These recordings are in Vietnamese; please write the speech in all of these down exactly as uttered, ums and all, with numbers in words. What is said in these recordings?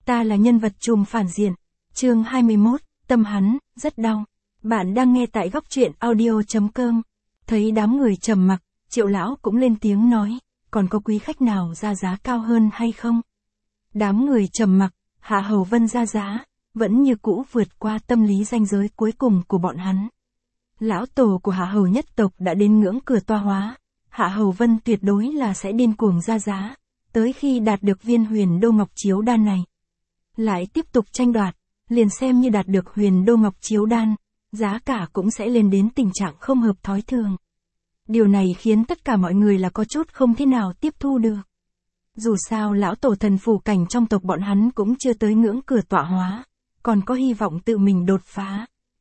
Ta là nhân vật trùm phản diện. Chương hai mươi mốt, tâm hắn, rất đau. Bạn đang nghe tại góc truyện audio chấm com. Thấy đám người trầm mặc, Triệu lão cũng lên tiếng nói, còn có quý khách nào ra giá cao hơn hay không? Đám người trầm mặc, Hạ Hầu Vân ra giá, vẫn như cũ vượt qua tâm lý ranh giới cuối cùng của bọn hắn. Lão tổ của Hạ Hầu nhất tộc đã đến ngưỡng cửa toa hóa, Hạ Hầu Vân tuyệt đối là sẽ điên cuồng ra giá, tới khi đạt được viên huyền đô ngọc chiếu đan này. Lại tiếp tục tranh đoạt, liền xem như đạt được huyền đô ngọc chiếu đan, giá cả cũng sẽ lên đến tình trạng không hợp thói thường. Điều này khiến tất cả mọi người là có chút không thế nào tiếp thu được. Dù sao lão tổ thần phủ cảnh trong tộc bọn hắn cũng chưa tới ngưỡng cửa tọa hóa, còn có hy vọng tự mình đột phá.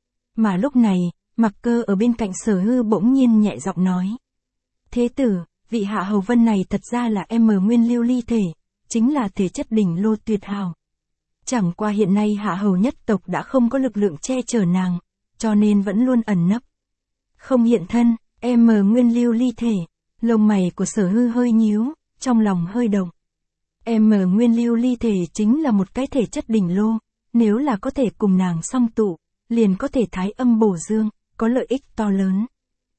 Mà lúc này, Mặc Cơ ở bên cạnh Sở Hư bỗng nhiên nhẹ giọng nói. Thế tử, vị Hạ Hầu Vân này thật ra là em mờ nguyên lưu ly thể, chính là thể chất đỉnh lô tuyệt hào. Chẳng qua hiện nay Hạ Hầu nhất tộc đã không có lực lượng che chở nàng, cho nên vẫn luôn ẩn nấp. Không hiện thân, em mờ nguyên lưu ly thể, lông mày của Sở Hư hơi nhíu, trong lòng hơi động. Em mờ nguyên lưu ly thể chính là một cái thể chất đỉnh lô, nếu là có thể cùng nàng song tụ, liền có thể thái âm bổ dương, có lợi ích to lớn.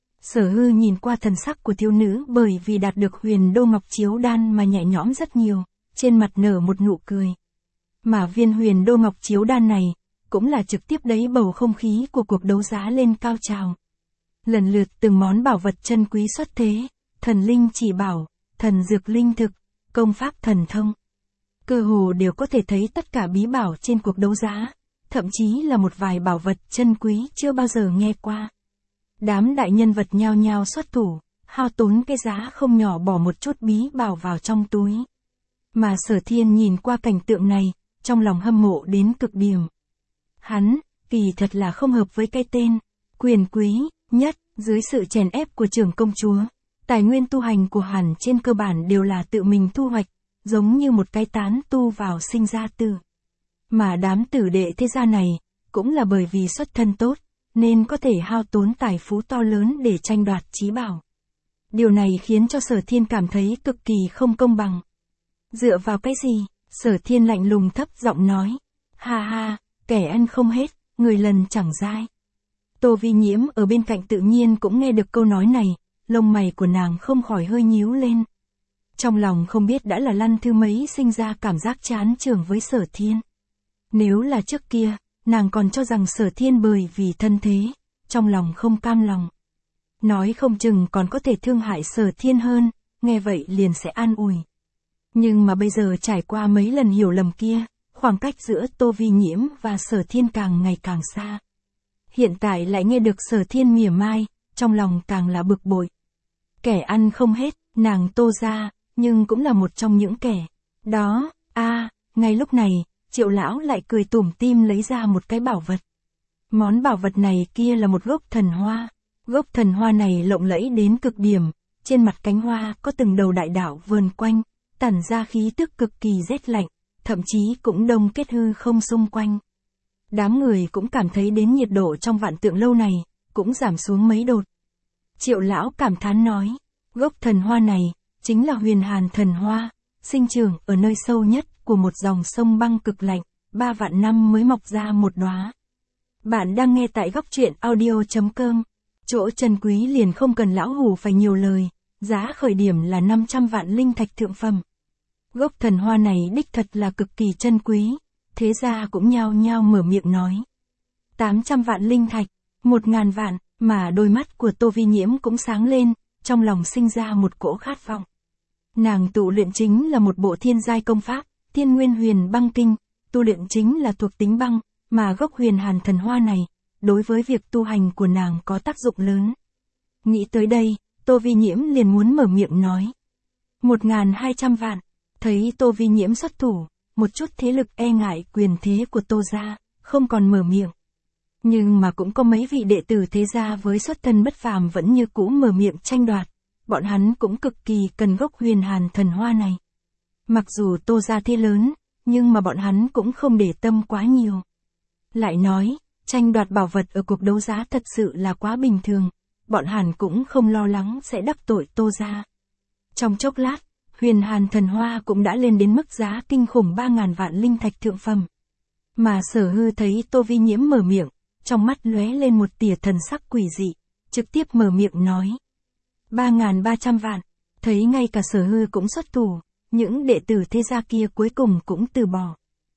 Sở Hư nhìn qua thần sắc của thiếu nữ bởi vì đạt được huyền đô ngọc chiếu đan mà nhẹ nhõm rất nhiều, trên mặt nở một nụ cười. Mà viên huyền đô ngọc chiếu đan này, cũng là trực tiếp đẩy bầu không khí của cuộc đấu giá lên cao trào. Lần lượt từng món bảo vật chân quý xuất thế, thần linh chỉ bảo, thần dược linh thực, công pháp thần thông. Cơ hồ đều có thể thấy tất cả bí bảo trên cuộc đấu giá, thậm chí là một vài bảo vật chân quý chưa bao giờ nghe qua. Đám đại nhân vật nhao nhao xuất thủ, hao tốn cái giá không nhỏ bỏ một chút bí bảo vào trong túi. Mà Sở Thiên nhìn qua cảnh tượng này, trong lòng hâm mộ đến cực điểm. Hắn, kỳ thật là không hợp với cái tên, quyền quý, nhất, dưới sự chèn ép của trưởng công chúa. Tài nguyên tu hành của hắn trên cơ bản đều là tự mình thu hoạch, giống như một cái tán tu vào sinh ra tử. Mà đám tử đệ thế gia này, cũng là bởi vì xuất thân tốt, nên có thể hao tốn tài phú to lớn để tranh đoạt chí bảo. Điều này khiến cho Sở Thiên cảm thấy cực kỳ không công bằng. Dựa vào cái gì? Sở Thiên lạnh lùng thấp giọng nói. Ha ha, kẻ ăn không hết, người lần chẳng dai. Tô Vi Nhiễm ở bên cạnh tự nhiên cũng nghe được câu nói này, lông mày của nàng không khỏi hơi nhíu lên. Trong lòng không biết đã là lăn thứ mấy sinh ra cảm giác chán chường với Sở Thiên. Nếu là trước kia, nàng còn cho rằng Sở Thiên bởi vì thân thế, trong lòng không cam lòng. Nói không chừng còn có thể thương hại Sở Thiên hơn, nghe vậy liền sẽ an ủi. Nhưng mà bây giờ trải qua mấy lần hiểu lầm kia, khoảng cách giữa Tô Vi Nhiễm và Sở Thiên càng ngày càng xa. Hiện tại lại nghe được Sở Thiên mỉa mai, trong lòng càng là bực bội. Kẻ ăn không hết, nàng Tô ra, nhưng cũng là một trong những kẻ. Đó, a à, ngay lúc này, Triệu lão lại cười tủm tim lấy ra một cái bảo vật. Món bảo vật này kia là một gốc thần hoa. Gốc thần hoa này lộng lẫy đến cực điểm, trên mặt cánh hoa có từng đầu đại đạo vờn quanh, tản ra khí tức cực kỳ rét lạnh, thậm chí cũng đông kết hư không xung quanh. Đám người cũng cảm thấy đến nhiệt độ trong vạn tượng lâu này, cũng giảm xuống mấy đột. Triệu lão cảm thán nói, gốc thần hoa này, chính là huyền hàn thần hoa, sinh trưởng ở nơi sâu nhất của một dòng sông băng cực lạnh, ba vạn năm mới mọc ra một đóa. Bạn đang nghe tại góc truyện audio chấm com, chỗ chân quý liền không cần lão hủ phải nhiều lời, giá khởi điểm là năm trăm vạn linh thạch thượng phẩm. Gốc thần hoa này đích thật là cực kỳ chân quý, thế ra cũng nhao nhao mở miệng nói. tám trăm vạn linh thạch, một ngàn vạn, mà đôi mắt của Tô Vi Nhiễm cũng sáng lên, trong lòng sinh ra một cỗ khát vọng. Nàng tụ luyện chính là một bộ thiên giai công pháp, Thiên Nguyên Huyền Băng Kinh, tu luyện chính là thuộc tính băng, mà gốc huyền hàn thần hoa này, đối với việc tu hành của nàng có tác dụng lớn. Nghĩ tới đây, Tô Vi Nhiễm liền muốn mở miệng nói. Một ngàn hai trăm vạn, thấy Tô Vi Nhiễm xuất thủ, một chút thế lực e ngại quyền thế của Tô gia, không còn mở miệng. Nhưng mà cũng có mấy vị đệ tử thế gia với xuất thân bất phàm vẫn như cũ mở miệng tranh đoạt, bọn hắn cũng cực kỳ cần gốc huyền hàn thần hoa này. Mặc dù Tô gia thế lớn, nhưng mà bọn hắn cũng không để tâm quá nhiều. Lại nói, tranh đoạt bảo vật ở cuộc đấu giá thật sự là quá bình thường, bọn hắn cũng không lo lắng sẽ đắc tội Tô gia. Trong chốc lát, Huyền Hàn thần hoa cũng đã lên đến mức giá kinh khủng ba ngàn vạn linh thạch thượng phẩm. Mà Sở Hư thấy Tô Vi Nhiễm mở miệng, trong mắt lóe lên một tia thần sắc quỷ dị, trực tiếp mở miệng nói. ba ngàn ba trăm vạn, thấy ngay cả Sở Hư cũng xuất thủ, những đệ tử thế gia kia cuối cùng cũng từ bỏ.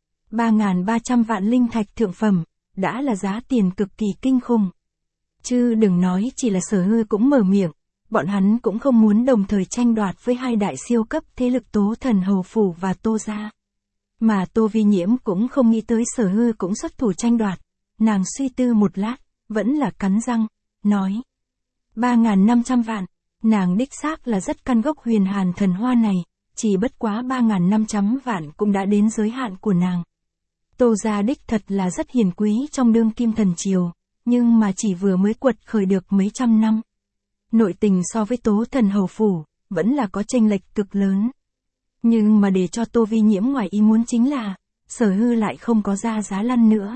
ba ngàn ba trăm vạn linh thạch thượng phẩm, đã là giá tiền cực kỳ kinh khủng. Chứ đừng nói chỉ là Sở Hư cũng mở miệng, bọn hắn cũng không muốn đồng thời tranh đoạt với hai đại siêu cấp thế lực Tố Thần Hầu Phủ và Tô Gia. Mà Tô Vi Nhiễm cũng không nghĩ tới Sở Hư cũng xuất thủ tranh đoạt, nàng suy tư một lát, vẫn là cắn răng, nói. ba ngàn năm trăm vạn, nàng đích xác là rất căn gốc Huyền Hàn thần hoa này, chỉ bất quá ba ngàn năm trăm vạn cũng đã đến giới hạn của nàng. Tô Gia đích thật là rất hiền quý trong đương kim thần triều, nhưng mà chỉ vừa mới quật khởi được mấy trăm năm. Nội tình so với Tố Thần Hầu Phủ, vẫn là có chênh lệch cực lớn. Nhưng mà để cho Tô Vi Nhiễm ngoài ý muốn chính là, Sở Hư lại không có ra giá lăn nữa.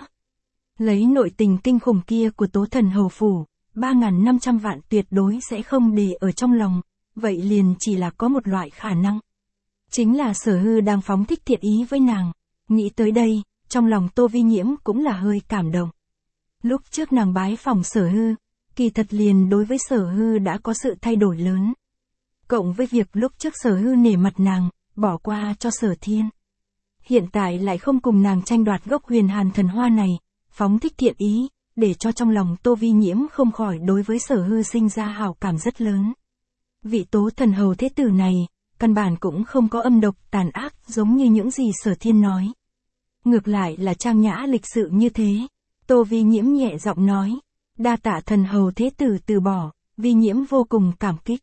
Lấy nội tình kinh khủng kia của Tố Thần Hầu Phủ, ba ngàn năm trăm vạn tuyệt đối sẽ không để ở trong lòng, vậy liền chỉ là có một loại khả năng. Chính là Sở Hư đang phóng thích thiện ý với nàng. Nghĩ tới đây, trong lòng Tô Vi Nhiễm cũng là hơi cảm động. Lúc trước nàng bái phỏng Sở Hư, kỳ thật liền đối với Sở Hư đã có sự thay đổi lớn. Cộng với việc lúc trước Sở Hư nể mặt nàng, bỏ qua cho Sở Thiên. Hiện tại lại không cùng nàng tranh đoạt gốc Huyền Hàn thần hoa này, phóng thích thiện ý, để cho trong lòng Tô Vi Nhiễm không khỏi đối với Sở Hư sinh ra hảo cảm rất lớn. Vị Tố Thần Hầu thế tử này, căn bản cũng không có âm độc tàn ác giống như những gì Sở Thiên nói. Ngược lại là trang nhã lịch sự như thế. Tô Vi Nhiễm nhẹ giọng nói. Đa tạ thần hầu thế tử từ bỏ, Vi Nhiễm vô cùng cảm kích.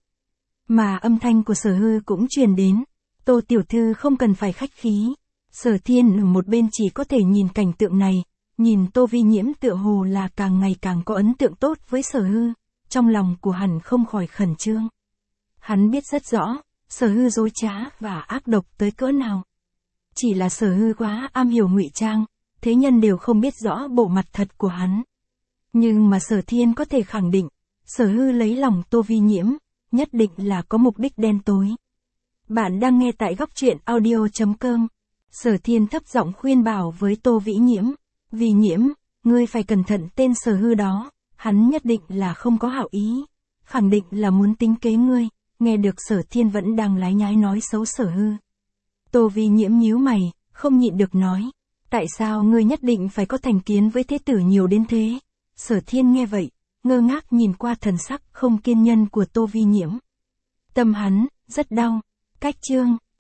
Mà âm thanh của Sở Hư cũng truyền đến. Tô tiểu thư không cần phải khách khí. Sở Thiên ở một bên chỉ có thể nhìn cảnh tượng này, nhìn Tô Vi Nhiễm tựa hồ là càng ngày càng có ấn tượng tốt với Sở Hư, trong lòng của hắn không khỏi khẩn trương. Hắn biết rất rõ, Sở Hư dối trá và ác độc tới cỡ nào. Chỉ là Sở Hư quá am hiểu ngụy trang, thế nhân đều không biết rõ bộ mặt thật của hắn. Nhưng mà Sở Thiên có thể khẳng định, Sở Hư lấy lòng Tô Vi Nhiễm, nhất định là có mục đích đen tối. Bạn đang nghe tại góc truyện audio chấm com. Sở Thiên thấp giọng khuyên bảo với Tô Vĩ Nhiễm. Vi Nhiễm, ngươi phải cẩn thận tên Sở Hư đó, hắn nhất định là không có hảo ý. Khẳng định là muốn tính kế ngươi. Nghe được Sở Thiên vẫn đang lái nhái nói xấu Sở Hư. Tô Vi Nhiễm nhíu mày, không nhịn được nói. Tại sao ngươi nhất định phải có thành kiến với thế tử nhiều đến thế? Sở Thiên nghe vậy, ngơ ngác nhìn qua thần sắc không kiên nhân của Tô Vi Nhiễm. Tâm hắn, rất đau. Cách chương.